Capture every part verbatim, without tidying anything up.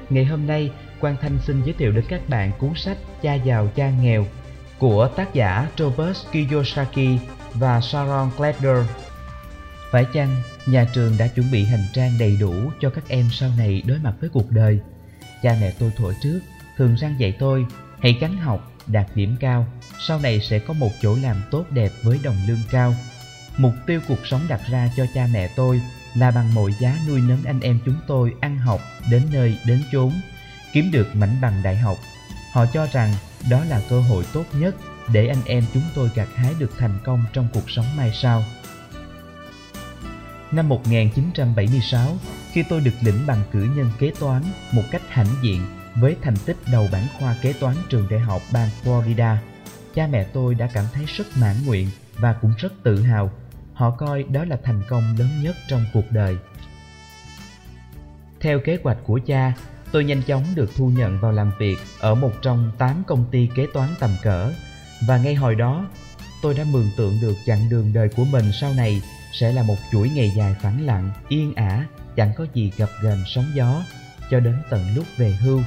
Ngày hôm nay, Quang Thanh xin giới thiệu đến các bạn cuốn sách Cha Giàu Cha Nghèo của tác giả Robert Kiyosaki và Sharon Gleder. Phải chăng nhà trường đã chuẩn bị hành trang đầy đủ cho các em sau này đối mặt với cuộc đời? Cha mẹ tôi thuở trước thường răn dạy tôi hãy gắng học, đạt điểm cao, sau này sẽ có một chỗ làm tốt đẹp với đồng lương cao. Mục tiêu cuộc sống đặt ra cho cha mẹ tôi là bằng mọi giá nuôi nấng anh em chúng tôi ăn học đến nơi đến chốn, kiếm được mảnh bằng đại học. Họ cho rằng đó là cơ hội tốt nhất để anh em chúng tôi gặt hái được thành công trong cuộc sống mai sau. Năm một nghìn chín trăm bảy mươi sáu, khi tôi được lĩnh bằng cử nhân kế toán một cách hãnh diện với thành tích đầu bảng khoa kế toán trường đại học bang Florida, cha mẹ tôi đã cảm thấy rất mãn nguyện và cũng rất tự hào. Họ coi đó là thành công lớn nhất trong cuộc đời. Theo kế hoạch của cha, tôi nhanh chóng được thu nhận vào làm việc ở một trong tám công ty kế toán tầm cỡ, và ngay hồi đó tôi đã mường tượng được chặng đường đời của mình sau này sẽ là một chuỗi ngày dài phẳng lặng, yên ả, chẳng có gì gập ghềnh sóng gió, cho đến tận lúc về hưu.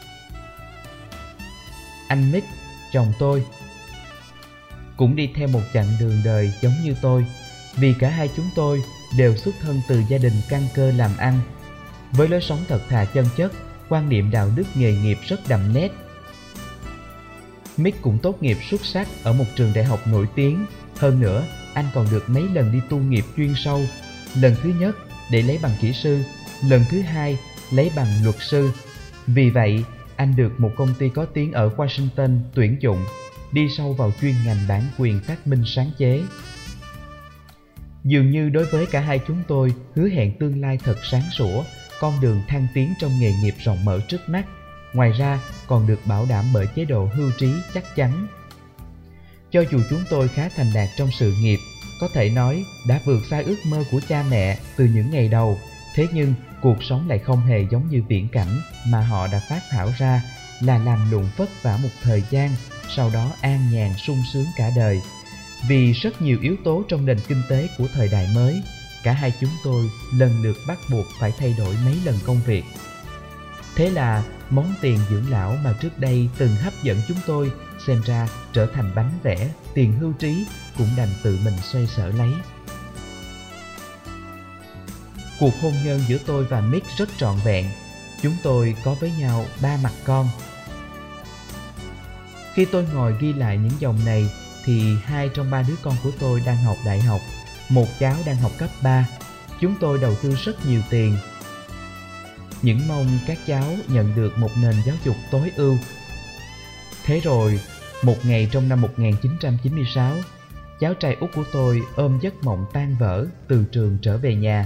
Anh Mick, chồng tôi, cũng đi theo một chặng đường đời giống như tôi, vì cả hai chúng tôi đều xuất thân từ gia đình căn cơ làm ăn, với lối sống thật thà chân chất, quan niệm đạo đức nghề nghiệp rất đậm nét. Mick cũng tốt nghiệp xuất sắc ở một trường đại học nổi tiếng. Hơn nữa, anh còn được mấy lần đi tu nghiệp chuyên sâu. Lần thứ nhất để lấy bằng kỹ sư, lần thứ hai lấy bằng luật sư. Vì vậy, anh được một công ty có tiếng ở Washington tuyển dụng, đi sâu vào chuyên ngành bản quyền phát minh sáng chế. Dường như đối với cả hai chúng tôi, hứa hẹn tương lai thật sáng sủa, con đường thăng tiến trong nghề nghiệp rộng mở trước mắt. Ngoài ra, còn được bảo đảm bởi chế độ hưu trí chắc chắn. Cho dù chúng tôi khá thành đạt trong sự nghiệp, có thể nói đã vượt xa ước mơ của cha mẹ từ những ngày đầu, thế nhưng cuộc sống lại không hề giống như viễn cảnh mà họ đã phát thảo ra, là làm lụng vất vả một thời gian, sau đó an nhàn sung sướng cả đời. Vì rất nhiều yếu tố trong nền kinh tế của thời đại mới, cả hai chúng tôi lần lượt bắt buộc phải thay đổi mấy lần công việc. Thế là món tiền dưỡng lão mà trước đây từng hấp dẫn chúng tôi, xem ra trở thành bánh vẽ, tiền hưu trí cũng đành tự mình xoay sở lấy. Cuộc hôn nhân giữa tôi và Mick rất trọn vẹn. Chúng tôi có với nhau ba mặt con. Khi tôi ngồi ghi lại những dòng này thì hai trong ba đứa con của tôi đang học đại học, một cháu đang học cấp ba. Chúng tôi đầu tư rất nhiều tiền, những mong các cháu nhận được một nền giáo dục tối ưu. Thế rồi, một ngày trong năm một nghìn chín trăm chín mươi sáu, cháu trai út của tôi ôm giấc mộng tan vỡ từ trường trở về nhà.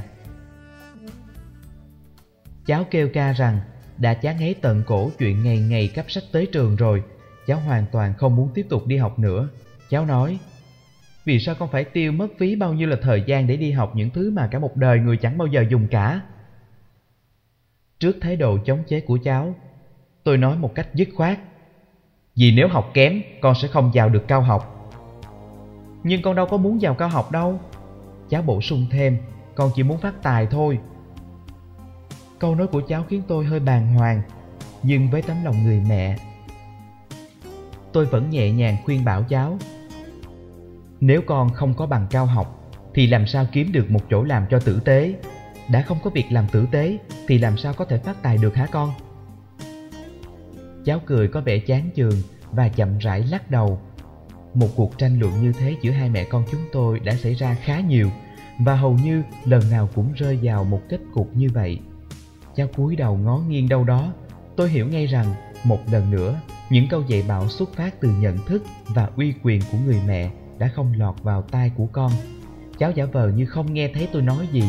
Cháu kêu ca rằng đã chán ngấy tận cổ chuyện ngày ngày cắp sách tới trường rồi, cháu hoàn toàn không muốn tiếp tục đi học nữa. Cháu nói, vì sao con phải tiêu mất phí bao nhiêu là thời gian để đi học những thứ mà cả một đời người chẳng bao giờ dùng cả? Trước thái độ chống chế của cháu, tôi nói một cách dứt khoát, vì nếu học kém, con sẽ không vào được cao học. Nhưng con đâu có muốn vào cao học đâu. Cháu bổ sung thêm, con chỉ muốn phát tài thôi. Câu nói của cháu khiến tôi hơi bàng hoàng, nhưng với tấm lòng người mẹ, tôi vẫn nhẹ nhàng khuyên bảo cháu, nếu con không có bằng cao học thì làm sao kiếm được một chỗ làm cho tử tế? Đã không có việc làm tử tế thì làm sao có thể phát tài được hả con? Cháu cười có vẻ chán chường và chậm rãi lắc đầu. Một cuộc tranh luận như thế giữa hai mẹ con chúng tôi đã xảy ra khá nhiều, và hầu như lần nào cũng rơi vào một kết cục như vậy. Cháu cúi đầu ngó nghiêng đâu đó. Tôi hiểu ngay rằng một lần nữa những câu dạy bảo xuất phát từ nhận thức và uy quyền của người mẹ đã không lọt vào tai của con. Cháu giả vờ như không nghe thấy tôi nói gì.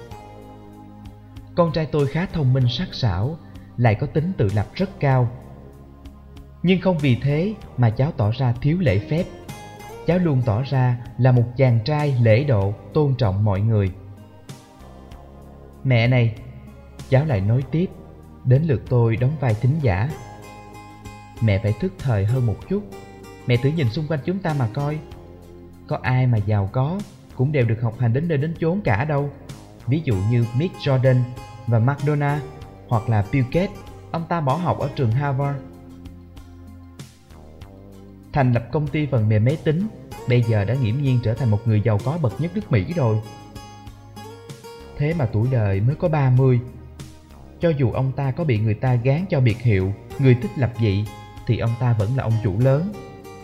Con trai tôi khá thông minh sắc sảo, lại có tính tự lập rất cao. Nhưng không vì thế mà cháu tỏ ra thiếu lễ phép. Cháu luôn tỏ ra là một chàng trai lễ độ, tôn trọng mọi người. Mẹ này, cháu lại nói tiếp, đến lượt tôi đóng vai thính giả. Mẹ phải thức thời hơn một chút. Mẹ thử nhìn xung quanh chúng ta mà coi. Có ai mà giàu có cũng đều được học hành đến nơi đến chốn cả đâu. Ví dụ như Mick Jordan và McDonald, hoặc là Bill Gates, ông ta bỏ học ở trường Harvard, thành lập công ty phần mềm máy tính, bây giờ đã nghiễm nhiên trở thành một người giàu có bậc nhất nước Mỹ rồi. Thế mà tuổi đời mới có ba mươi. Cho dù ông ta có bị người ta gán cho biệt hiệu người thích lập dị, thì ông ta vẫn là ông chủ lớn.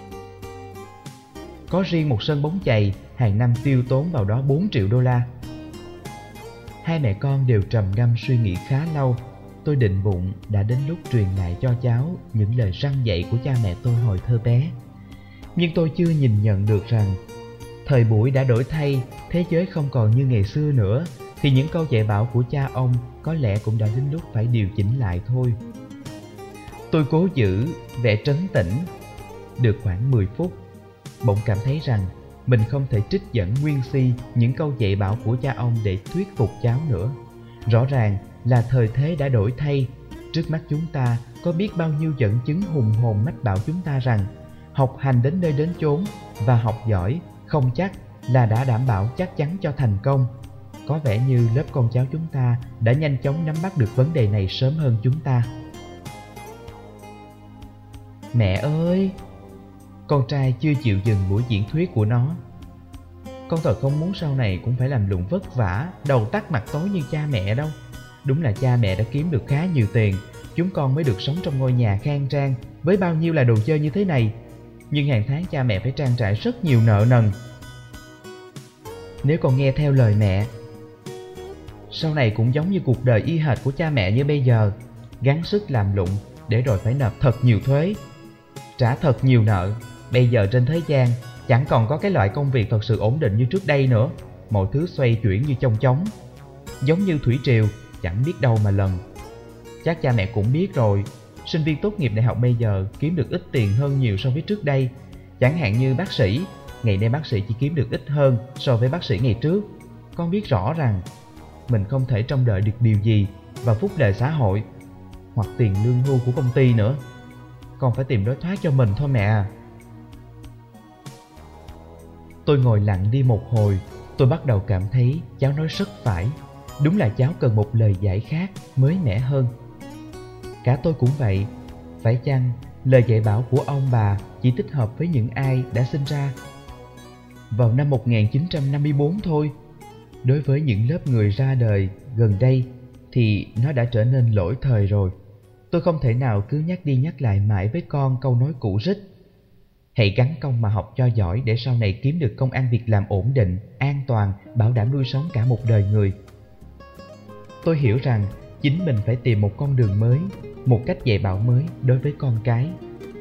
Có riêng một sân bóng chày, hàng năm tiêu tốn vào đó bốn triệu đô la. Hai mẹ con đều trầm ngâm suy nghĩ khá lâu. Tôi định bụng đã đến lúc truyền lại cho cháu những lời răn dạy của cha mẹ tôi hồi thơ bé. Nhưng tôi chưa nhìn nhận được rằng thời buổi đã đổi thay, thế giới không còn như ngày xưa nữa, thì những câu dạy bảo của cha ông có lẽ cũng đã đến lúc phải điều chỉnh lại thôi. Tôi cố giữ vẻ trấn tĩnh. Được khoảng mười phút, bỗng cảm thấy rằng mình không thể trích dẫn nguyên si những câu dạy bảo của cha ông để thuyết phục cháu nữa. Rõ ràng là thời thế đã đổi thay. Trước mắt chúng ta có biết bao nhiêu dẫn chứng hùng hồn mách bảo chúng ta rằng học hành đến nơi đến chốn và học giỏi không chắc là đã đảm bảo chắc chắn cho thành công. Có vẻ như lớp con cháu chúng ta đã nhanh chóng nắm bắt được vấn đề này sớm hơn chúng ta. Mẹ ơi! Con trai chưa chịu dừng buổi diễn thuyết của nó. Con thật không muốn sau này cũng phải làm lụng vất vả, đầu tắt mặt tối như cha mẹ đâu. Đúng là cha mẹ đã kiếm được khá nhiều tiền, chúng con mới được sống trong ngôi nhà khang trang với bao nhiêu là đồ chơi như thế này. Nhưng hàng tháng cha mẹ phải trang trải rất nhiều nợ nần. Nếu con nghe theo lời mẹ, sau này cũng giống như cuộc đời y hệt của cha mẹ như bây giờ, gắng sức làm lụng để rồi phải nộp thật nhiều thuế, trả thật nhiều nợ. Bây giờ trên thế gian chẳng còn có cái loại công việc thật sự ổn định như trước đây nữa. Mọi thứ xoay chuyển như chong chóng, giống như thủy triều, chẳng biết đâu mà lần. Chắc cha mẹ cũng biết rồi, sinh viên tốt nghiệp đại học bây giờ kiếm được ít tiền hơn nhiều so với trước đây. Chẳng hạn như bác sĩ, ngày nay bác sĩ chỉ kiếm được ít hơn so với bác sĩ ngày trước. Con biết rõ rằng mình không thể trông đợi được điều gì vào phúc lợi xã hội hoặc tiền lương hưu của công ty nữa. Con phải tìm lối thoát cho mình thôi mẹ à. Tôi ngồi lặng đi một hồi. Tôi bắt đầu cảm thấy cháu nói rất phải. Đúng là cháu cần một lời giải khác, mới mẻ hơn. Cả tôi cũng vậy. Phải chăng lời dạy bảo của ông bà chỉ thích hợp với những ai đã sinh ra vào năm một nghìn chín trăm năm mươi tư thôi? Đối với những lớp người ra đời gần đây thì nó đã trở nên lỗi thời rồi. Tôi không thể nào cứ nhắc đi nhắc lại mãi với con câu nói cũ rích: hãy gắng công mà học cho giỏi để sau này kiếm được công ăn việc làm ổn định, an toàn, bảo đảm nuôi sống cả một đời người. Tôi hiểu rằng chính mình phải tìm một con đường mới, một cách dạy bảo mới đối với con cái.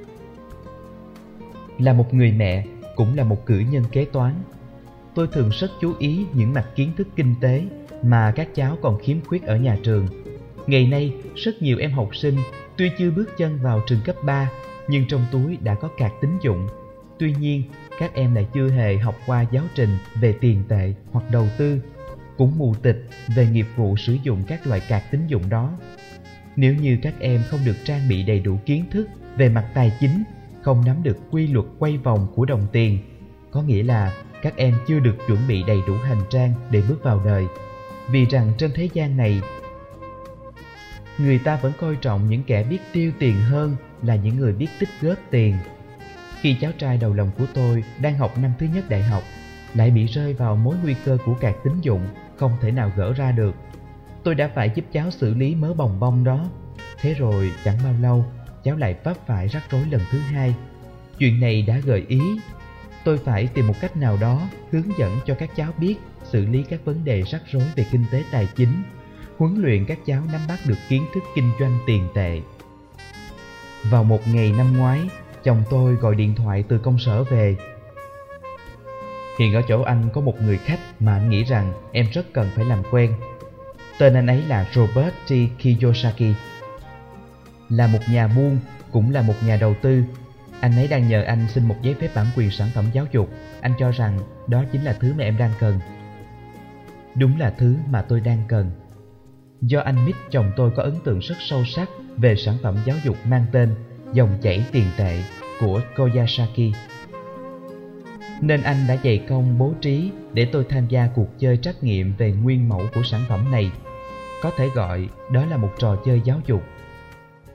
Là một người mẹ, cũng là một cử nhân kế toán, tôi thường rất chú ý những mặt kiến thức kinh tế mà các cháu còn khiếm khuyết ở nhà trường. Ngày nay, rất nhiều em học sinh tuy chưa bước chân vào trường cấp ba, nhưng trong túi đã có card tín dụng. Tuy nhiên, các em lại chưa hề học qua giáo trình về tiền tệ hoặc đầu tư, cũng mù tịch về nghiệp vụ sử dụng các loại card tín dụng đó. Nếu như các em không được trang bị đầy đủ kiến thức về mặt tài chính, không nắm được quy luật quay vòng của đồng tiền, có nghĩa là các em chưa được chuẩn bị đầy đủ hành trang để bước vào đời. Vì rằng trên thế gian này, người ta vẫn coi trọng những kẻ biết tiêu tiền hơn là những người biết tích góp tiền. Khi cháu trai đầu lòng của tôi đang học năm thứ nhất đại học, lại bị rơi vào mối nguy cơ của card tín dụng không thể nào gỡ ra được, tôi đã phải giúp cháu xử lý mớ bòng bong đó. Thế rồi chẳng bao lâu, cháu lại vấp phải rắc rối lần thứ hai. Chuyện này đã gợi ý tôi phải tìm một cách nào đó hướng dẫn cho các cháu biết xử lý các vấn đề rắc rối về kinh tế tài chính, huấn luyện các cháu nắm bắt được kiến thức kinh doanh tiền tệ. Vào một ngày năm ngoái, chồng tôi gọi điện thoại từ công sở về. Hiện ở chỗ anh có một người khách mà anh nghĩ rằng em rất cần phải làm quen. Tên anh ấy là Robert T. Kiyosaki. Là một nhà buôn, cũng là một nhà đầu tư. Anh ấy đang nhờ anh xin một giấy phép bản quyền sản phẩm giáo dục. Anh cho rằng đó chính là thứ mà em đang cần. Đúng là thứ mà tôi đang cần. Do anh Mitch chồng tôi có ấn tượng rất sâu sắc về sản phẩm giáo dục mang tên Dòng chảy tiền tệ của Kiyosaki, nên anh đã dày công bố trí để tôi tham gia cuộc chơi trắc nghiệm về nguyên mẫu của sản phẩm này. Có thể gọi đó là một trò chơi giáo dục.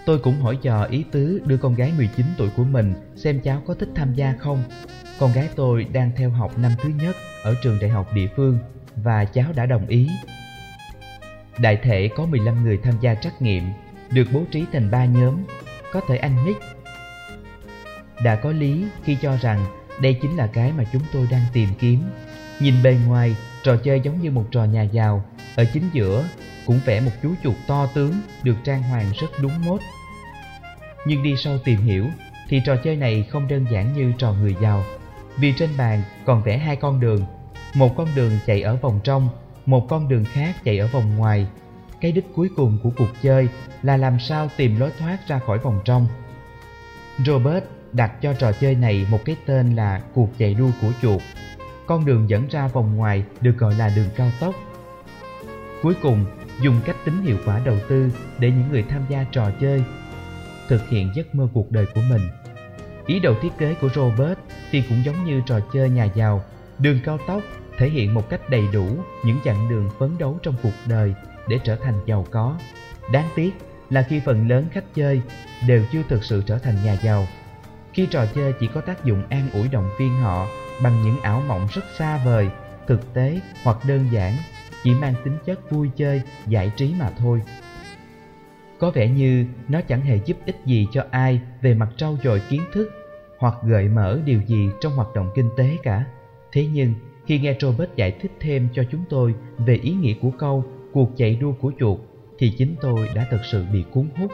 Tôi cũng hỏi dò ý tứ đưa con gái mười chín tuổi của mình xem cháu có thích tham gia không. Con gái tôi đang theo học năm thứ nhất ở trường đại học địa phương và cháu đã đồng ý. Đại thể có mười lăm người tham gia trắc nghiệm, được bố trí thành ba nhóm. Có thể anh Nick đã có lý khi cho rằng đây chính là cái mà chúng tôi đang tìm kiếm. Nhìn bề ngoài, trò chơi giống như một trò nhà giàu. Ở chính giữa cũng vẽ một chú chuột to tướng được trang hoàng rất đúng mốt. Nhưng đi sâu tìm hiểu thì trò chơi này không đơn giản như trò người giàu. Vì trên bàn còn vẽ hai con đường, một con đường chạy ở vòng trong, một con đường khác chạy ở vòng ngoài. Cái đích cuối cùng của cuộc chơi là làm sao tìm lối thoát ra khỏi vòng trong. Robert đặt cho trò chơi này một cái tên là cuộc chạy đua của chuột. Con đường dẫn ra vòng ngoài được gọi là đường cao tốc. Cuối cùng, dùng cách tính hiệu quả đầu tư để những người tham gia trò chơi thực hiện giấc mơ cuộc đời của mình. Ý đồ thiết kế của Robert thì cũng giống như trò chơi nhà giàu. Đường cao tốc thể hiện một cách đầy đủ những chặng đường phấn đấu trong cuộc đời để trở thành giàu có. Đáng tiếc là khi phần lớn khách chơi đều chưa thực sự trở thành nhà giàu. Khi trò chơi chỉ có tác dụng an ủi động viên họ bằng những ảo mộng rất xa vời, thực tế hoặc đơn giản, chỉ mang tính chất vui chơi, giải trí mà thôi. Có vẻ như nó chẳng hề giúp ích gì cho ai về mặt trau dồi kiến thức hoặc gợi mở điều gì trong hoạt động kinh tế cả. Thế nhưng khi nghe Robert giải thích thêm cho chúng tôi về ý nghĩa của câu cuộc chạy đua của chuột thì chính tôi đã thực sự bị cuốn hút.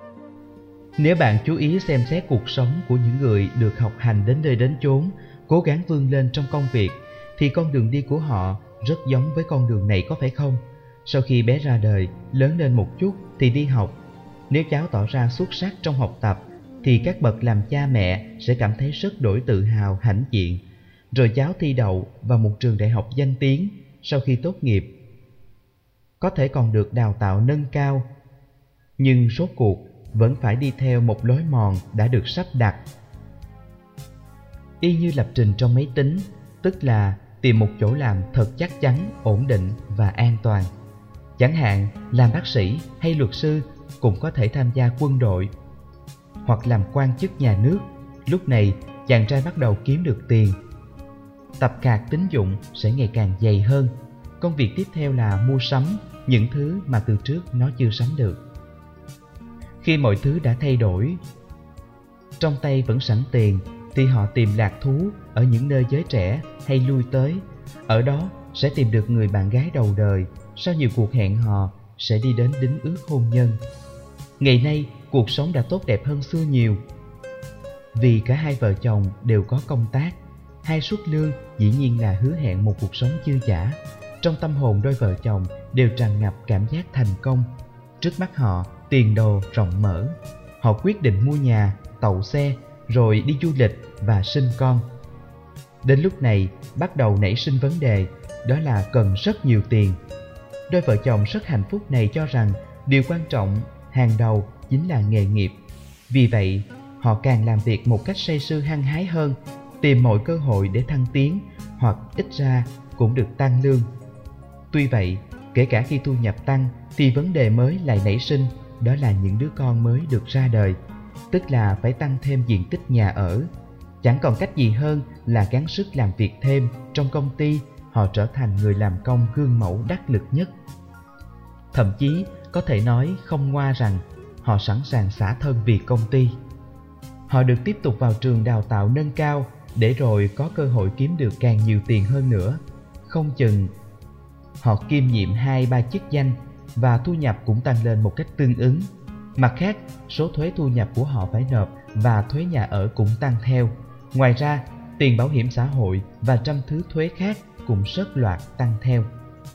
Nếu bạn chú ý xem xét cuộc sống của những người được học hành đến nơi đến chốn, cố gắng vươn lên trong công việc, thì con đường đi của họ rất giống với con đường này, có phải không? Sau khi bé ra đời, lớn lên một chút thì đi học. Nếu cháu tỏ ra xuất sắc trong học tập thì các bậc làm cha mẹ sẽ cảm thấy rất đổi tự hào, hãnh diện. Rồi cháu thi đậu vào một trường đại học danh tiếng, sau khi tốt nghiệp có thể còn được đào tạo nâng cao, nhưng rốt cuộc vẫn phải đi theo một lối mòn đã được sắp đặt. Y như lập trình trong máy tính, tức là tìm một chỗ làm thật chắc chắn, ổn định và an toàn. Chẳng hạn làm bác sĩ hay luật sư cũng có thể tham gia quân đội hoặc làm quan chức nhà nước. Lúc này chàng trai bắt đầu kiếm được tiền, tập cạt tín dụng sẽ ngày càng dày hơn. Công việc tiếp theo là mua sắm những thứ mà từ trước nó chưa sắm được. Khi mọi thứ đã thay đổi, trong tay vẫn sẵn tiền, thì họ tìm lạc thú ở những nơi giới trẻ hay lui tới. Ở đó sẽ tìm được người bạn gái đầu đời. Sau nhiều cuộc hẹn hò sẽ đi đến đính ước hôn nhân. Ngày nay cuộc sống đã tốt đẹp hơn xưa nhiều, vì cả hai vợ chồng đều có công tác. Hai suất lương dĩ nhiên là hứa hẹn một cuộc sống dư dả. Trong tâm hồn đôi vợ chồng đều tràn ngập cảm giác thành công. Trước mắt họ tiền đồ rộng mở. Họ quyết định mua nhà, tậu xe, rồi đi du lịch và sinh con. Đến lúc này bắt đầu nảy sinh vấn đề, đó là cần rất nhiều tiền. Đôi vợ chồng rất hạnh phúc này cho rằng điều quan trọng hàng đầu chính là nghề nghiệp. Vì vậy họ càng làm việc một cách say sưa hăng hái hơn, tìm mọi cơ hội để thăng tiến, hoặc ít ra cũng được tăng lương. Tuy vậy, kể cả khi thu nhập tăng thì vấn đề mới lại nảy sinh, đó là những đứa con mới được ra đời, tức là phải tăng thêm diện tích nhà ở. Chẳng còn cách gì hơn là gắng sức làm việc thêm. Trong công ty, họ trở thành người làm công gương mẫu đắc lực nhất. Thậm chí có thể nói không ngoa rằng họ sẵn sàng xả thân vì công ty. Họ được tiếp tục vào trường đào tạo nâng cao để rồi có cơ hội kiếm được càng nhiều tiền hơn nữa. Không chừng họ kiêm nhiệm hai ba chức danh và thu nhập cũng tăng lên một cách tương ứng. Mặt khác, số thuế thu nhập của họ phải nộp và thuế nhà ở cũng tăng theo. Ngoài ra, tiền bảo hiểm xã hội và trăm thứ thuế khác cũng sớt loạt tăng theo.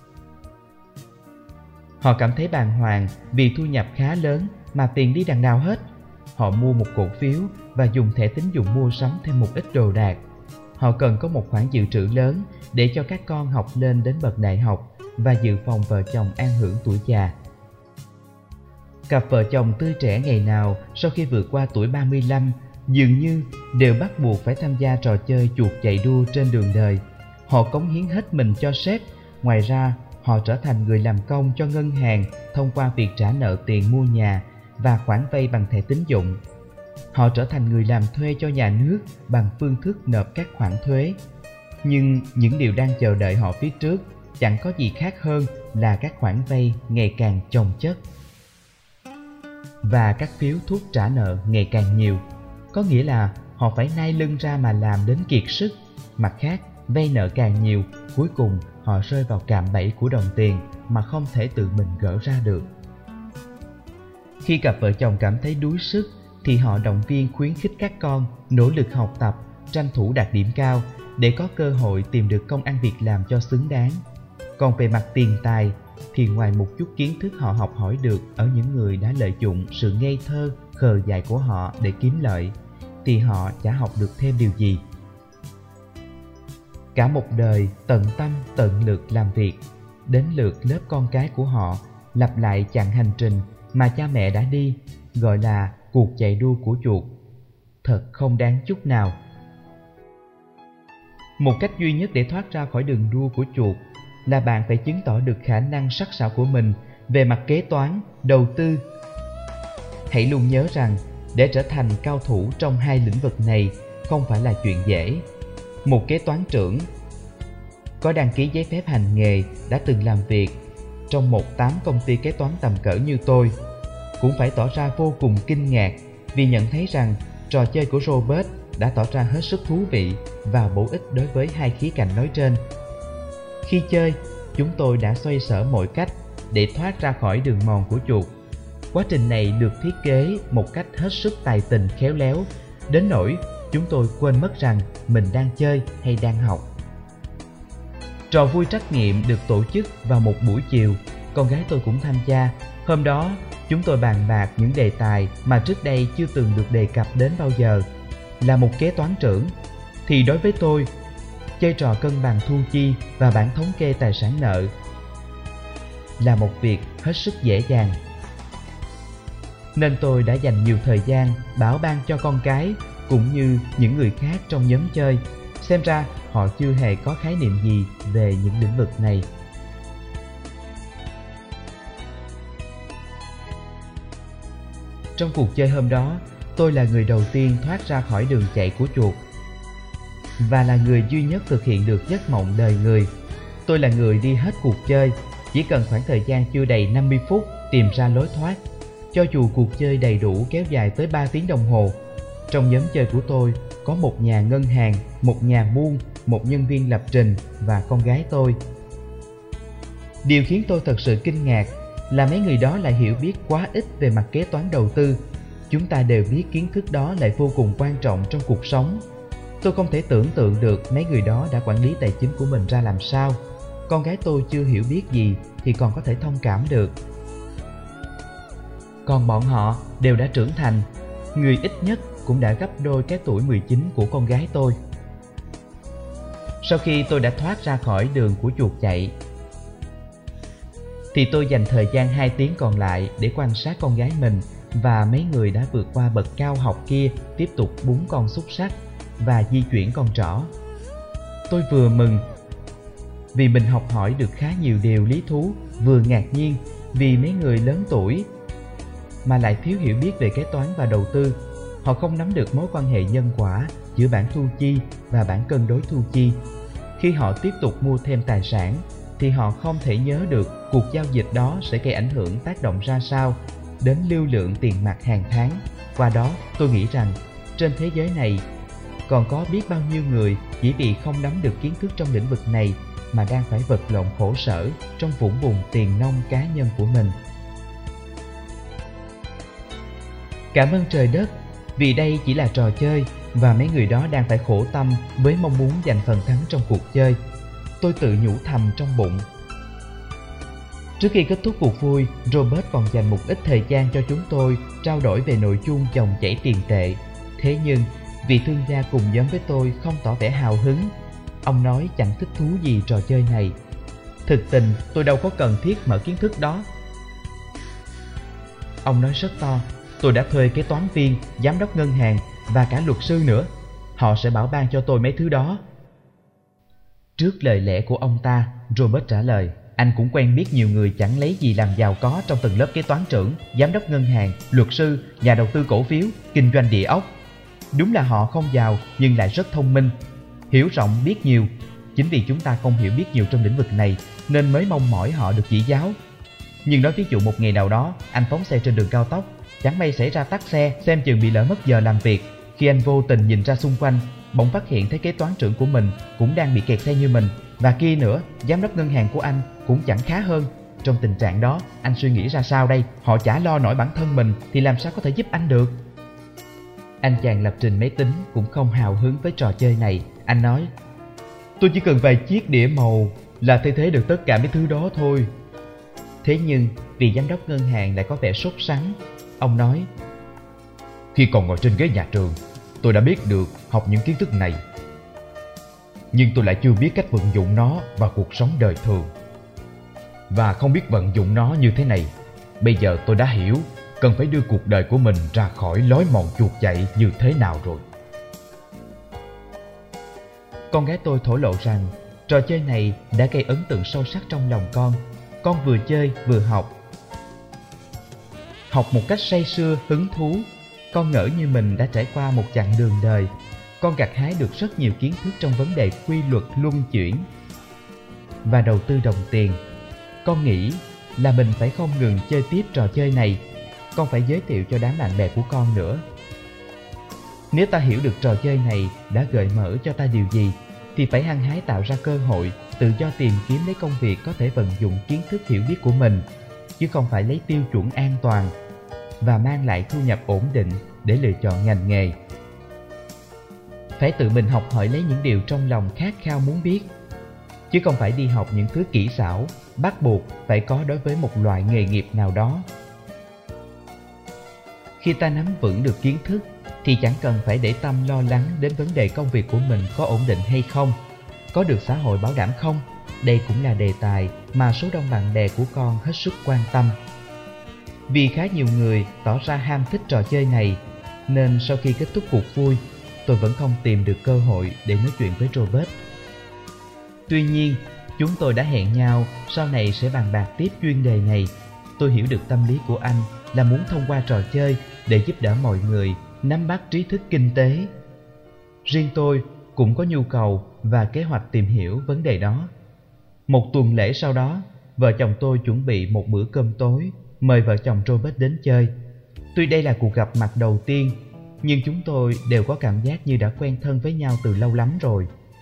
Họ cảm thấy bàng hoàng vì thu nhập khá lớn mà tiền đi đằng nào hết. Họ mua một cổ phiếu và dùng thẻ tín dụng mua sắm thêm một ít đồ đạc. Họ cần có một khoản dự trữ lớn để cho các con học lên đến bậc đại học và dự phòng vợ chồng an hưởng tuổi già. Cặp vợ chồng tươi trẻ ngày nào sau khi vượt qua tuổi ba mươi lăm dường như đều bắt buộc phải tham gia trò chơi chuột chạy đua trên đường đời. Họ cống hiến hết mình cho sếp. Ngoài ra, họ trở thành người làm công cho ngân hàng thông qua việc trả nợ tiền mua nhà, và khoản vay bằng thẻ tín dụng. Họ trở thành người làm thuê cho nhà nước bằng phương thức nộp các khoản thuế. Nhưng những điều đang chờ đợi họ phía trước chẳng có gì khác hơn là các khoản vay ngày càng chồng chất và các phiếu thuốc trả nợ ngày càng nhiều. Có nghĩa là họ phải nai lưng ra mà làm đến kiệt sức. Mặt khác, vay nợ càng nhiều, cuối cùng họ rơi vào cạm bẫy của đồng tiền mà không thể tự mình gỡ ra được. Khi cặp vợ chồng cảm thấy đuối sức thì họ động viên khuyến khích các con nỗ lực học tập, tranh thủ đạt điểm cao để có cơ hội tìm được công ăn việc làm cho xứng đáng. Còn về mặt tiền tài thì ngoài một chút kiến thức họ học hỏi được ở những người đã lợi dụng sự ngây thơ, khờ dại của họ để kiếm lợi, thì họ chả học được thêm điều gì. Cả một đời tận tâm tận lực làm việc, đến lượt lớp con cái của họ lặp lại chặng hành trình mà cha mẹ đã đi, gọi là cuộc chạy đua của chuột. Thật không đáng chút nào. Một cách duy nhất để thoát ra khỏi đường đua của chuột là bạn phải chứng tỏ được khả năng sắc sảo của mình về mặt kế toán, đầu tư. Hãy luôn nhớ rằng để trở thành cao thủ trong hai lĩnh vực này không phải là chuyện dễ. Một kế toán trưởng có đăng ký giấy phép hành nghề đã từng làm việc trong một tám công ty kế toán tầm cỡ như tôi cũng phải tỏ ra vô cùng kinh ngạc vì nhận thấy rằng trò chơi của Robert đã tỏ ra hết sức thú vị và bổ ích đối với hai khía cạnh nói trên. Khi chơi, chúng tôi đã xoay sở mọi cách để thoát ra khỏi đường mòn của chuột. Quá trình này được thiết kế một cách hết sức tài tình khéo léo, đến nỗi chúng tôi quên mất rằng mình đang chơi hay đang học. Trò vui trắc nghiệm được tổ chức vào một buổi chiều, con gái tôi cũng tham gia. Hôm đó, chúng tôi bàn bạc những đề tài mà trước đây chưa từng được đề cập đến bao giờ. Là một kế toán trưởng, thì đối với tôi, chơi trò cân bằng thu chi và bảng thống kê tài sản nợ là một việc hết sức dễ dàng. Nên tôi đã dành nhiều thời gian bảo ban cho con cái cũng như những người khác trong nhóm chơi. Xem ra họ chưa hề có khái niệm gì về những lĩnh vực này. Trong cuộc chơi hôm đó, tôi là người đầu tiên thoát ra khỏi đường chạy của chuột và là người duy nhất thực hiện được giấc mộng đời người. Tôi là người đi hết cuộc chơi, chỉ cần khoảng thời gian chưa đầy năm mươi phút tìm ra lối thoát. Cho dù cuộc chơi đầy đủ kéo dài tới ba tiếng đồng hồ. Trong nhóm chơi của tôi có một nhà ngân hàng, một nhà buôn, một nhân viên lập trình và con gái tôi. Điều khiến tôi thật sự kinh ngạc là mấy người đó lại hiểu biết quá ít về mặt kế toán đầu tư. Chúng ta đều biết kiến thức đó lại vô cùng quan trọng trong cuộc sống. Tôi không thể tưởng tượng được mấy người đó đã quản lý tài chính của mình ra làm sao. Con gái tôi chưa hiểu biết gì thì còn có thể thông cảm được. Còn bọn họ đều đã trưởng thành, người ít nhất cũng đã gấp đôi cái tuổi mười chín của con gái tôi. Sau khi tôi đã thoát ra khỏi đường của chuột chạy, thì tôi dành thời gian hai tiếng còn lại để quan sát con gái mình và mấy người đã vượt qua bậc cao học kia tiếp tục búng con xúc xắc và di chuyển con trỏ. Tôi vừa mừng vì mình học hỏi được khá nhiều điều lý thú, vừa ngạc nhiên vì mấy người lớn tuổi mà lại thiếu hiểu biết về kế toán và đầu tư. Họ không nắm được mối quan hệ nhân quả giữa bảng thu chi và bảng cân đối thu chi. Khi họ tiếp tục mua thêm tài sản thì họ không thể nhớ được cuộc giao dịch đó sẽ gây ảnh hưởng tác động ra sao đến lưu lượng tiền mặt hàng tháng. Qua đó, tôi nghĩ rằng trên thế giới này còn có biết bao nhiêu người chỉ vì không nắm được kiến thức trong lĩnh vực này mà đang phải vật lộn khổ sở trong vũng bùn tiền nong cá nhân của mình. Cảm ơn trời đất vì đây chỉ là trò chơi và mấy người đó đang phải khổ tâm với mong muốn giành phần thắng trong cuộc chơi. Tôi tự nhủ thầm trong bụng. Trước khi kết thúc cuộc vui, Robert còn dành một ít thời gian cho chúng tôi trao đổi về nội dung dòng chảy tiền tệ. Thế nhưng, vị thương gia cùng nhóm với tôi không tỏ vẻ hào hứng. Ông nói chẳng thích thú gì trò chơi này. Thực tình, tôi đâu có cần thiết mở kiến thức đó. Ông nói rất to. Tôi đã thuê kế toán viên, giám đốc ngân hàng và cả luật sư nữa. Họ sẽ bảo ban cho tôi mấy thứ đó. Trước lời lẽ của ông ta, Robert trả lời. anh cũng quen biết nhiều người chẳng lấy gì làm giàu có trong từng lớp kế toán trưởng, giám đốc ngân hàng, luật sư, nhà đầu tư cổ phiếu, kinh doanh địa ốc. Đúng là họ không giàu nhưng lại rất thông minh, hiểu rộng biết nhiều. Chính vì chúng ta không hiểu biết nhiều trong lĩnh vực này nên mới mong mỏi họ được chỉ giáo. Nhưng nói ví dụ một ngày nào đó anh phóng xe trên đường cao tốc, chẳng may xảy ra tắc xe, xem chừng bị lỡ mất giờ làm việc. Khi anh vô tình nhìn ra xung quanh, bỗng phát hiện thấy kế toán trưởng của mình cũng đang bị kẹt xe như mình. Và kia nữa, giám đốc ngân hàng của anh cũng chẳng khá hơn. Trong tình trạng đó, anh suy nghĩ ra sao đây? Họ chả lo nổi bản thân mình thì làm sao có thể giúp anh được? Anh chàng lập trình máy tính cũng không hào hứng với trò chơi này. Anh nói, tôi chỉ cần vài chiếc đĩa màu là thay thế được tất cả mấy thứ đó thôi. Thế nhưng vì giám đốc ngân hàng lại có vẻ sốt sắng. Ông nói, khi còn ngồi trên ghế nhà trường, tôi đã biết được học những kiến thức này, nhưng tôi lại chưa biết cách vận dụng nó vào cuộc sống đời thường. Và không biết vận dụng nó như thế này, bây giờ tôi đã hiểu cần phải đưa cuộc đời của mình ra khỏi lối mòn chuột chạy như thế nào rồi. Con gái tôi thổ lộ rằng trò chơi này đã gây ấn tượng sâu sắc trong lòng con. Con vừa chơi vừa học. Học một cách say sưa, hứng thú. Con ngỡ như mình đã trải qua một chặng đường đời. Con gặt hái được rất nhiều kiến thức trong vấn đề quy luật luân chuyển và đầu tư đồng tiền. Con nghĩ là mình phải không ngừng chơi tiếp trò chơi này. Con phải giới thiệu cho đám bạn bè của con nữa. Nếu ta hiểu được trò chơi này đã gợi mở cho ta điều gì, thì phải hăng hái tạo ra cơ hội tự do tìm kiếm lấy công việc có thể vận dụng kiến thức hiểu biết của mình, chứ không phải lấy tiêu chuẩn an toàn và mang lại thu nhập ổn định để lựa chọn ngành nghề. Phải tự mình học hỏi lấy những điều trong lòng khát khao muốn biết, chứ không phải đi học những thứ kỹ xảo bắt buộc phải có đối với một loại nghề nghiệp nào đó. Khi ta nắm vững được kiến thức thì chẳng cần phải để tâm lo lắng đến vấn đề công việc của mình có ổn định hay không, có được xã hội bảo đảm không. Đây cũng là đề tài mà số đông bạn bè của con hết sức quan tâm. Vì khá nhiều người tỏ ra ham thích trò chơi này, nên sau khi kết thúc cuộc vui, tôi vẫn không tìm được cơ hội để nói chuyện với Robert. Tuy nhiên, chúng tôi đã hẹn nhau sau này sẽ bàn bạc tiếp chuyên đề này. Tôi hiểu được tâm lý của anh là muốn thông qua trò chơi để giúp đỡ mọi người nắm bắt trí thức kinh tế. Riêng tôi cũng có nhu cầu và kế hoạch tìm hiểu vấn đề đó. Một tuần lễ sau đó, vợ chồng tôi chuẩn bị một bữa cơm tối, mời vợ chồng Robert đến chơi. Tuy đây là cuộc gặp mặt đầu tiên, nhưng chúng tôi đều có cảm giác như đã quen thân với nhau từ lâu lắm rồi.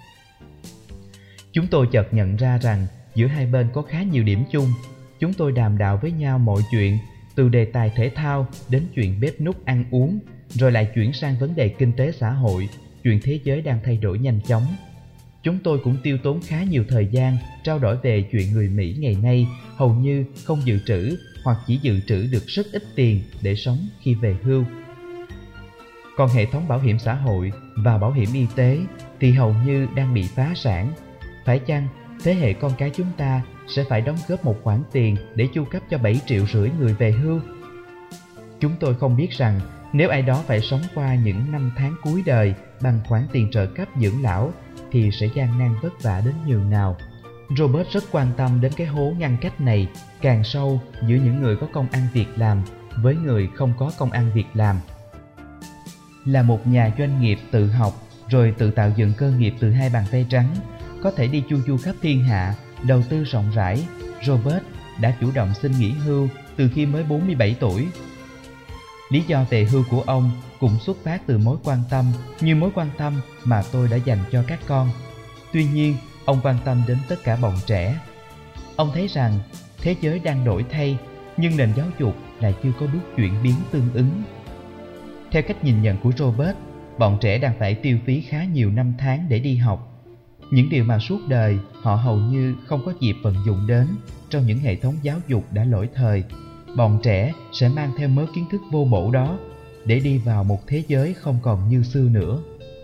Chúng tôi chợt nhận ra rằng giữa hai bên có khá nhiều điểm chung. Chúng tôi đàm đạo với nhau mọi chuyện, từ đề tài thể thao đến chuyện bếp núc ăn uống, rồi lại chuyển sang vấn đề kinh tế xã hội, chuyện thế giới đang thay đổi nhanh chóng. Chúng tôi cũng tiêu tốn khá nhiều thời gian trao đổi về chuyện người Mỹ ngày nay hầu như không dự trữ hoặc chỉ dự trữ được rất ít tiền để sống khi về hưu. Còn hệ thống bảo hiểm xã hội và bảo hiểm y tế thì hầu như đang bị phá sản. Phải chăng thế hệ con cái chúng ta sẽ phải đóng góp một khoản tiền để chu cấp cho bảy triệu rưỡi người về hưu? Chúng tôi không biết rằng nếu ai đó phải sống qua những năm tháng cuối đời bằng khoản tiền trợ cấp dưỡng lão thì sẽ gian nan vất vả đến nhường nào. Robert rất quan tâm đến cái hố ngăn cách này càng sâu giữa những người có công ăn việc làm với người không có công ăn việc làm. Là một nhà doanh nghiệp tự học rồi tự tạo dựng cơ nghiệp từ hai bàn tay trắng, có thể đi chu du khắp thiên hạ, đầu tư rộng rãi, Robert đã chủ động xin nghỉ hưu từ khi mới bốn mươi bảy tuổi. Lý do về hưu của ông cũng xuất phát từ mối quan tâm như mối quan tâm mà tôi đã dành cho các con. Tuy nhiên, ông quan tâm đến tất cả bọn trẻ. Ông thấy rằng thế giới đang đổi thay, nhưng nền giáo dục lại chưa có bước chuyển biến tương ứng. Theo cách nhìn nhận của Robert, bọn trẻ đang phải tiêu phí khá nhiều năm tháng để đi học. Những điều mà suốt đời họ hầu như không có dịp vận dụng đến trong những hệ thống giáo dục đã lỗi thời. Bọn trẻ sẽ mang theo mớ kiến thức vô bổ đó để đi vào một thế giới không còn như xưa nữa.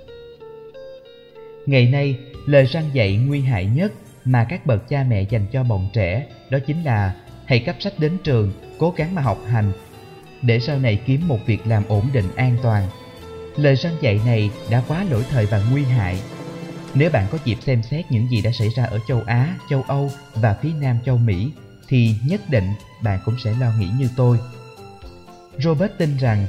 Ngày nay, lời răn dạy nguy hại nhất mà các bậc cha mẹ dành cho bọn trẻ đó chính là hãy cấp sách đến trường, cố gắng mà học hành, để sau này kiếm một việc làm ổn định an toàn. Lời răn dạy này đã quá lỗi thời và nguy hại. Nếu bạn có dịp xem xét những gì đã xảy ra ở châu Á, châu Âu và phía nam châu Mỹ, thì nhất định bạn cũng sẽ lo nghĩ như tôi. Robert tin rằng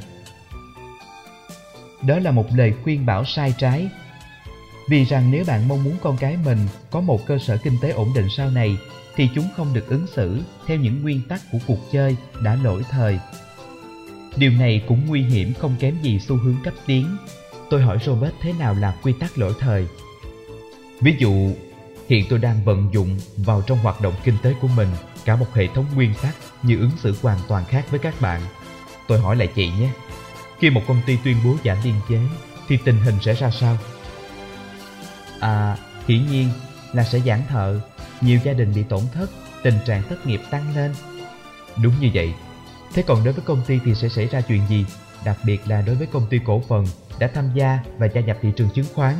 đó là một lời khuyên bảo sai trái, vì rằng nếu bạn mong muốn con cái mình có một cơ sở kinh tế ổn định sau này, thì chúng không được ứng xử theo những nguyên tắc của cuộc chơi đã lỗi thời. Điều này cũng nguy hiểm không kém gì xu hướng cấp tiến. Tôi hỏi Robert thế nào là quy tắc lỗi thời. Ví dụ, hiện tôi đang vận dụng vào trong hoạt động kinh tế của mình cả một hệ thống nguyên tắc như ứng xử hoàn toàn khác với các bạn. Tôi hỏi lại chị nhé, khi một công ty tuyên bố giảm biên chế thì tình hình sẽ ra sao? À, hiển nhiên là sẽ giãn thợ, nhiều gia đình bị tổn thất, tình trạng thất nghiệp tăng lên. Đúng như vậy. Thế còn đối với công ty thì sẽ xảy ra chuyện gì? Đặc biệt là đối với công ty cổ phần đã tham gia và gia nhập thị trường chứng khoán.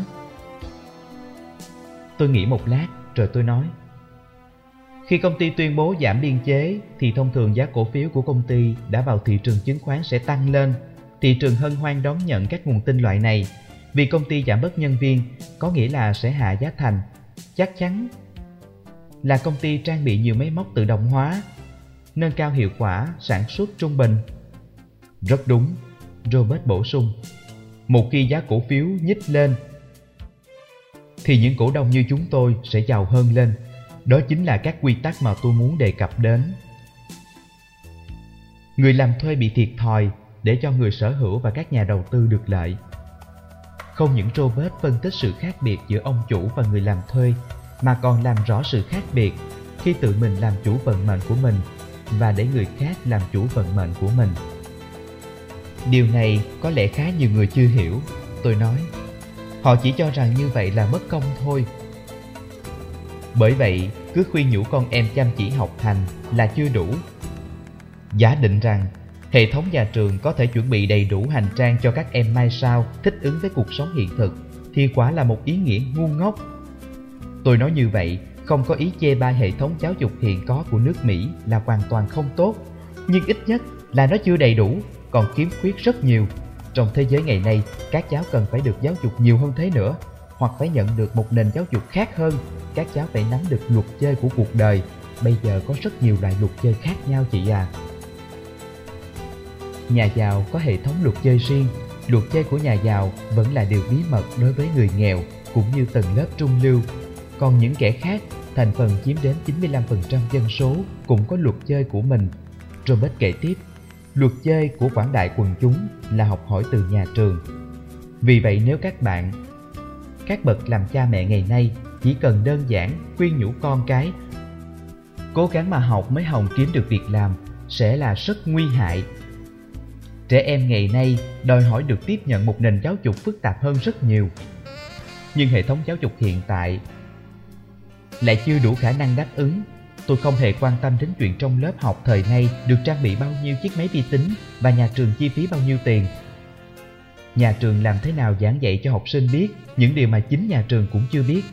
Tôi nghĩ một lát rồi tôi nói, khi công ty tuyên bố giảm biên chế thì thông thường giá cổ phiếu của công ty đã vào thị trường chứng khoán sẽ tăng lên. Thị trường hân hoan đón nhận các nguồn tin loại này. Vì công ty giảm bớt nhân viên có nghĩa là sẽ hạ giá thành. Chắc chắn là công ty trang bị nhiều máy móc tự động hóa, nâng cao hiệu quả sản xuất trung bình. Rất đúng, Robert bổ sung. Một khi giá cổ phiếu nhích lên thì những cổ đông như chúng tôi sẽ giàu hơn lên. Đó chính là các quy tắc mà tôi muốn đề cập đến. Người làm thuê bị thiệt thòi để cho người sở hữu và các nhà đầu tư được lợi. Không những Robert phân tích sự khác biệt giữa ông chủ và người làm thuê, mà còn làm rõ sự khác biệt khi tự mình làm chủ vận mệnh của mình và để người khác làm chủ vận mệnh của mình. Điều này có lẽ khá nhiều người chưa hiểu, tôi nói. Họ chỉ cho rằng như vậy là mất công thôi. Bởi vậy, cứ khuyên nhủ con em chăm chỉ học hành là chưa đủ. Giả định rằng hệ thống nhà trường có thể chuẩn bị đầy đủ hành trang cho các em mai sau thích ứng với cuộc sống hiện thực thì quả là một ý nghĩa ngu ngốc. Tôi nói như vậy không có ý chê bai hệ thống giáo dục hiện có của nước Mỹ là hoàn toàn không tốt, nhưng ít nhất là nó chưa đầy đủ, còn khiếm khuyết rất nhiều. Trong thế giới ngày nay, các cháu cần phải được giáo dục nhiều hơn thế nữa, hoặc phải nhận được một nền giáo dục khác hơn. Các cháu phải nắm được luật chơi của cuộc đời. Bây giờ có rất nhiều loại luật chơi khác nhau chị à. Nhà giàu có hệ thống luật chơi riêng. Luật chơi của nhà giàu vẫn là điều bí mật đối với người nghèo cũng như tầng lớp trung lưu. Còn những kẻ khác, thành phần chiếm đến chín mươi lăm phần trăm dân số, cũng có luật chơi của mình. Robert kể tiếp, luật chơi của quảng đại quần chúng là học hỏi từ nhà trường. Vì vậy nếu các bạn, các bậc làm cha mẹ ngày nay chỉ cần đơn giản khuyên nhủ con cái cố gắng mà học mới hòng kiếm được việc làm sẽ là rất nguy hại. Trẻ em ngày nay đòi hỏi được tiếp nhận một nền giáo dục phức tạp hơn rất nhiều. Nhưng hệ thống giáo dục hiện tại lại chưa đủ khả năng đáp ứng. Tôi không hề quan tâm đến chuyện trong lớp học thời nay được trang bị bao nhiêu chiếc máy vi tính và nhà trường chi phí bao nhiêu tiền. Nhà trường làm thế nào giảng dạy cho học sinh biết những điều mà chính nhà trường cũng chưa biết.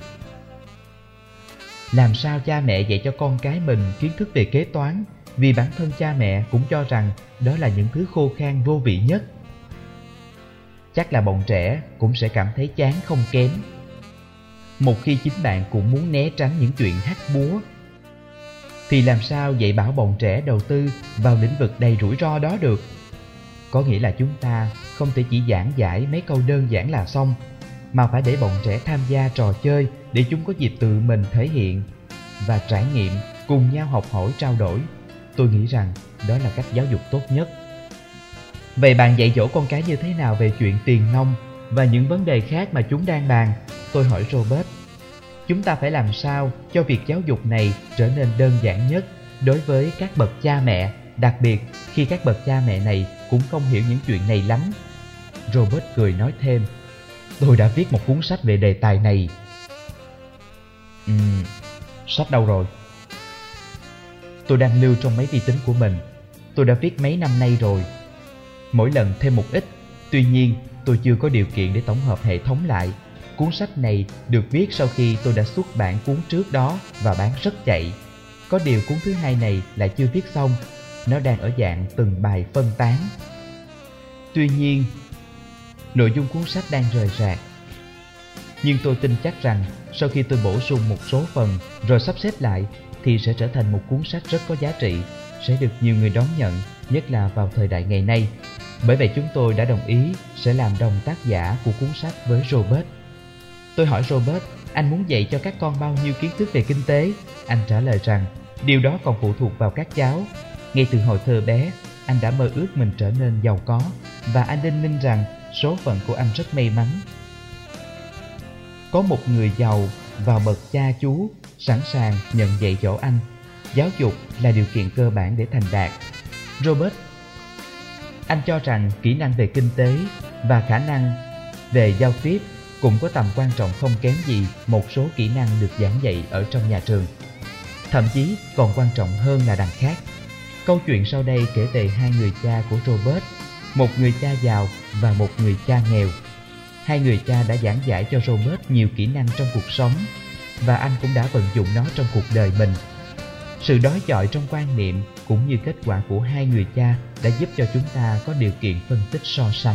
Làm sao cha mẹ dạy cho con cái mình kiến thức về kế toán, vì bản thân cha mẹ cũng cho rằng đó là những thứ khô khan vô vị nhất. Chắc là bọn trẻ cũng sẽ cảm thấy chán không kém. Một khi chính bạn cũng muốn né tránh những chuyện hắc búa, thì làm sao dạy bảo bọn trẻ đầu tư vào lĩnh vực đầy rủi ro đó được? Có nghĩa là chúng ta không thể chỉ giảng giải mấy câu đơn giản là xong, mà phải để bọn trẻ tham gia trò chơi để chúng có dịp tự mình thể hiện và trải nghiệm, cùng nhau học hỏi trao đổi. Tôi nghĩ rằng đó là cách giáo dục tốt nhất. Vậy bạn dạy dỗ con cái như thế nào về chuyện tiền nong và những vấn đề khác mà chúng đang bàn? Tôi hỏi Robert. Chúng ta phải làm sao cho việc giáo dục này trở nên đơn giản nhất đối với các bậc cha mẹ, đặc biệt khi các bậc cha mẹ này cũng không hiểu những chuyện này lắm. Robert cười nói thêm, tôi đã viết một cuốn sách về đề tài này. Ừm, sách đâu rồi? Tôi đang lưu trong máy vi tính của mình. Tôi đã viết mấy năm nay rồi, mỗi lần thêm một ít. Tuy nhiên, tôi chưa có điều kiện để tổng hợp hệ thống lại. Cuốn sách này được viết sau khi tôi đã xuất bản cuốn trước đó và bán rất chạy. Có điều cuốn thứ hai này lại chưa viết xong, nó đang ở dạng từng bài phân tán. Tuy nhiên, nội dung cuốn sách đang rời rạc. Nhưng tôi tin chắc rằng sau khi tôi bổ sung một số phần rồi sắp xếp lại thì sẽ trở thành một cuốn sách rất có giá trị, sẽ được nhiều người đón nhận, nhất là vào thời đại ngày nay. Bởi vậy chúng tôi đã đồng ý sẽ làm đồng tác giả của cuốn sách với Robert. Tôi hỏi Robert, anh muốn dạy cho các con bao nhiêu kiến thức về kinh tế? Anh trả lời rằng điều đó còn phụ thuộc vào các cháu. Ngay từ hồi thơ bé, anh đã mơ ước mình trở nên giàu có, và anh đinh ninh rằng số phận của anh rất may mắn. Có một người giàu và bậc cha chú sẵn sàng nhận dạy dỗ anh. Giáo dục là điều kiện cơ bản để thành đạt. Robert, anh cho rằng kỹ năng về kinh tế và khả năng về giao tiếp cũng có tầm quan trọng không kém gì một số kỹ năng được giảng dạy ở trong nhà trường. Thậm chí còn quan trọng hơn là đằng khác. Câu chuyện sau đây kể về hai người cha của Robert, một người cha giàu và một người cha nghèo. Hai người cha đã giảng giải cho Robert nhiều kỹ năng trong cuộc sống, và anh cũng đã vận dụng nó trong cuộc đời mình. Sự đối chọi trong quan niệm cũng như kết quả của hai người cha đã giúp cho chúng ta có điều kiện phân tích so sánh.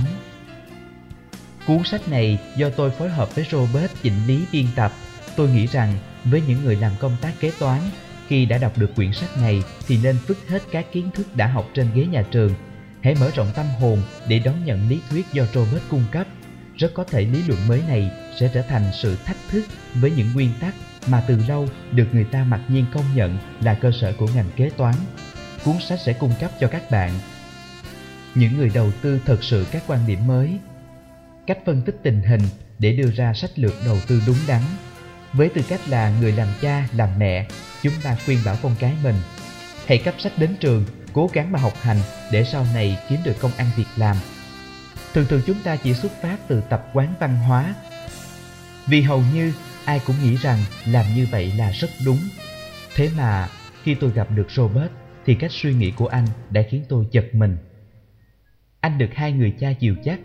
Cuốn sách này do tôi phối hợp với Robert chỉnh lý biên tập. Tôi nghĩ rằng với những người làm công tác kế toán, khi đã đọc được quyển sách này thì nên vứt hết các kiến thức đã học trên ghế nhà trường. Hãy mở rộng tâm hồn để đón nhận lý thuyết do Robert cung cấp. Rất có thể lý luận mới này sẽ trở thành sự thách thức với những nguyên tắc mà từ lâu được người ta mặc nhiên công nhận là cơ sở của ngành kế toán. Cuốn sách sẽ cung cấp cho các bạn, những người đầu tư thật sự, các quan điểm mới, cách phân tích tình hình để đưa ra sách lược đầu tư đúng đắn. Với tư cách là người làm cha, làm mẹ, chúng ta khuyên bảo con cái mình: hãy cấp sách đến trường, cố gắng mà học hành để sau này kiếm được công ăn việc làm. Thường thường chúng ta chỉ xuất phát từ tập quán văn hóa, vì hầu như ai cũng nghĩ rằng làm như vậy là rất đúng. Thế mà khi tôi gặp được Robert thì cách suy nghĩ của anh đã khiến tôi giật mình. Anh được hai người cha dìu dắt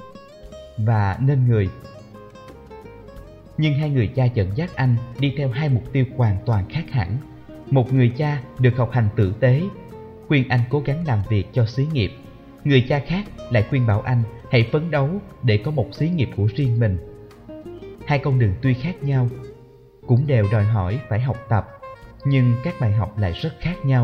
và nên người. Nhưng hai người cha dẫn dắt anh đi theo hai mục tiêu hoàn toàn khác hẳn. Một người cha được học hành tử tế, khuyên anh cố gắng làm việc cho xí nghiệp. Người cha khác lại khuyên bảo anh hãy phấn đấu để có một xí nghiệp của riêng mình. Hai con đường tuy khác nhau, cũng đều đòi hỏi phải học tập, nhưng các bài học lại rất khác nhau.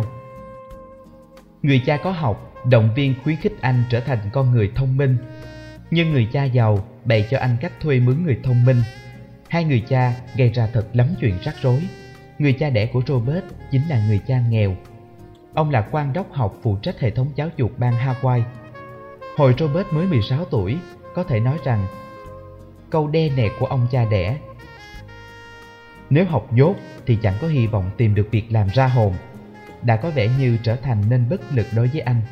Người cha có học động viên khuyến khích anh trở thành con người thông minh, nhưng người cha giàu bày cho anh cách thuê mướn người thông minh. Hai người cha gây ra thật lắm chuyện rắc rối. Người cha đẻ của Robert chính là người cha nghèo. Ông là quan đốc học phụ trách hệ thống giáo dục bang Hawaii. Hồi Robert mới mười sáu tuổi, có thể nói rằng câu đe nẹt của ông cha đẻ: nếu học dốt thì chẳng có hy vọng tìm được việc làm ra hồn, đã có vẻ như trở thành nên bất lực đối với anh.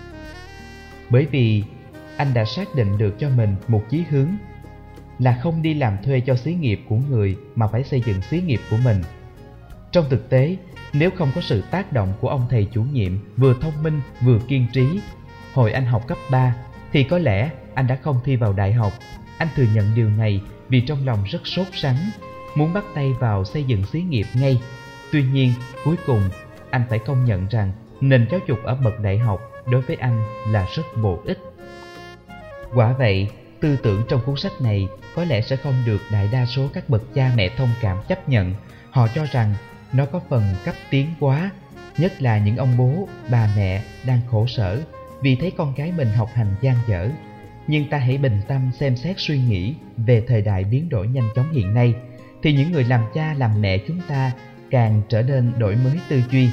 Bởi vì anh đã xác định được cho mình một chí hướng là không đi làm thuê cho xí nghiệp của người mà phải xây dựng xí nghiệp của mình. Trong thực tế, nếu không có sự tác động của ông thầy chủ nhiệm vừa thông minh vừa kiên trí hồi anh học cấp ba thì có lẽ anh đã không thi vào đại học. Anh thừa nhận điều này vì trong lòng rất sốt sắng, muốn bắt tay vào xây dựng xí nghiệp ngay. Tuy nhiên, cuối cùng anh phải công nhận rằng nền giáo dục ở bậc đại học đối với anh là rất bổ ích. Quả vậy, tư tưởng trong cuốn sách này có lẽ sẽ không được đại đa số các bậc cha mẹ thông cảm chấp nhận. Họ cho rằng nó có phần cấp tiến quá, nhất là những ông bố, bà mẹ đang khổ sở vì thấy con cái mình học hành dang dở. Nhưng ta hãy bình tâm xem xét suy nghĩ về thời đại biến đổi nhanh chóng hiện nay, thì những người làm cha làm mẹ chúng ta càng trở nên đổi mới tư duy,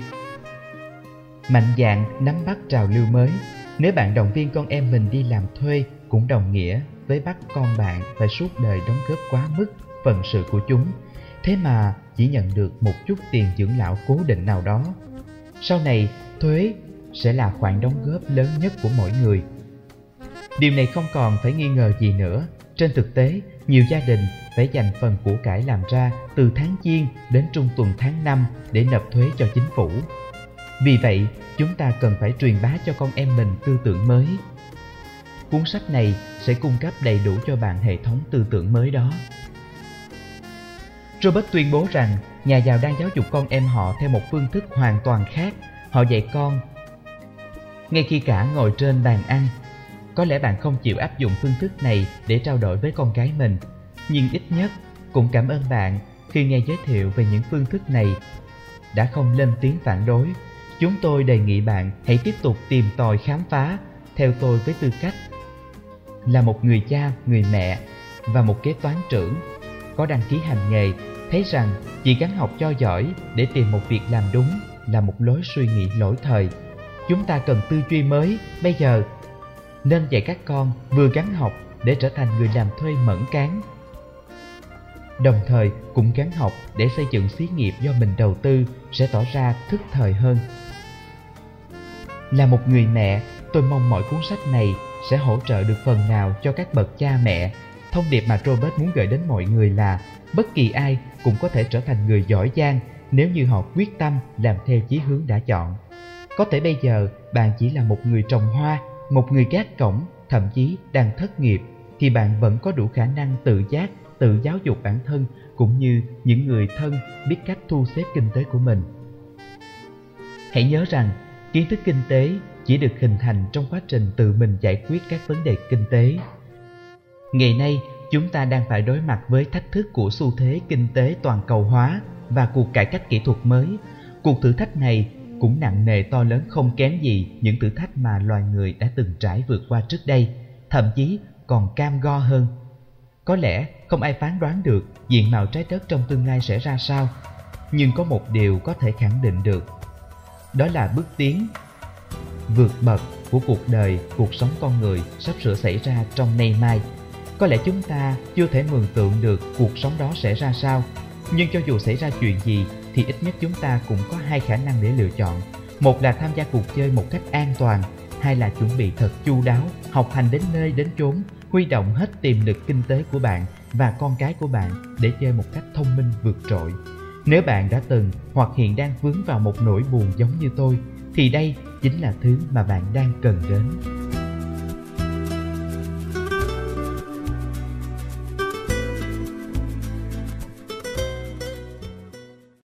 mạnh dạn nắm bắt trào lưu mới. Nếu bạn động viên con em mình đi làm thuê cũng đồng nghĩa với bắt con bạn phải suốt đời đóng góp quá mức phần sự của chúng, thế mà chỉ nhận được một chút tiền dưỡng lão cố định nào đó. Sau này, thuế sẽ là khoản đóng góp lớn nhất của mỗi người. Điều này không còn phải nghi ngờ gì nữa. Trên thực tế, nhiều gia đình phải dành phần của cải làm ra từ tháng Giêng đến trung tuần tháng năm để nộp thuế cho chính phủ. Vì vậy, chúng ta cần phải truyền bá cho con em mình tư tưởng mới. Cuốn sách này sẽ cung cấp đầy đủ cho bạn hệ thống tư tưởng mới đó. Robert tuyên bố rằng nhà giàu đang giáo dục con em họ theo một phương thức hoàn toàn khác. Họ dạy con ngay khi cả ngồi trên bàn ăn. Có lẽ bạn không chịu áp dụng phương thức này để trao đổi với con cái mình. nhưng ít nhất cũng cảm ơn bạn khi nghe giới thiệu về những phương thức này. Đã không lên tiếng phản đối, chúng tôi đề nghị bạn hãy tiếp tục tìm tòi khám phá theo tôi với tư cách là một người cha, người mẹ và một kế toán trưởng có đăng ký hành nghề, thấy rằng chỉ gắng học cho giỏi để tìm một việc làm đúng là một lối suy nghĩ lỗi thời. Chúng ta cần tư duy mới bây giờ, nên dạy các con vừa gắng học để trở thành người làm thuê mẫn cán, đồng thời cũng gắng học để xây dựng xí nghiệp do mình đầu tư sẽ tỏ ra thức thời hơn. Là một người mẹ, tôi mong mọi cuốn sách này sẽ hỗ trợ được phần nào cho các bậc cha mẹ. Thông điệp mà Robert muốn gửi đến mọi người là bất kỳ ai cũng có thể trở thành người giỏi giang nếu như họ quyết tâm làm theo chí hướng đã chọn. Có thể bây giờ bạn chỉ là một người trồng hoa, một người gác cổng, thậm chí đang thất nghiệp, thì bạn vẫn có đủ khả năng tự giác, tự giáo dục bản thân cũng như những người thân biết cách thu xếp kinh tế của mình. Hãy nhớ rằng kiến thức kinh tế chỉ được hình thành trong quá trình tự mình giải quyết các vấn đề kinh tế. Ngày nay, chúng ta đang phải đối mặt với thách thức của xu thế kinh tế toàn cầu hóa và cuộc cải cách kỹ thuật mới. Cuộc thử thách này cũng nặng nề to lớn không kém gì những thử thách mà loài người đã từng trải vượt qua trước đây, thậm chí còn cam go hơn. Có lẽ không ai phán đoán được diện mạo trái đất trong tương lai sẽ ra sao, nhưng có một điều có thể khẳng định được, đó là bước tiến vượt bậc của cuộc đời, cuộc sống con người sắp sửa xảy ra trong nay mai. Có lẽ chúng ta chưa thể mường tượng được cuộc sống đó sẽ ra sao, nhưng cho dù xảy ra chuyện gì thì ít nhất chúng ta cũng có hai khả năng để lựa chọn. Một là tham gia cuộc chơi một cách an toàn, hai là chuẩn bị thật chu đáo, học hành đến nơi đến chốn, huy động hết tiềm lực kinh tế của bạn và con cái của bạn để chơi một cách thông minh vượt trội. Nếu bạn đã từng hoặc hiện đang vướng vào một nỗi buồn giống như tôi, thì đây chính là thứ mà bạn đang cần đến.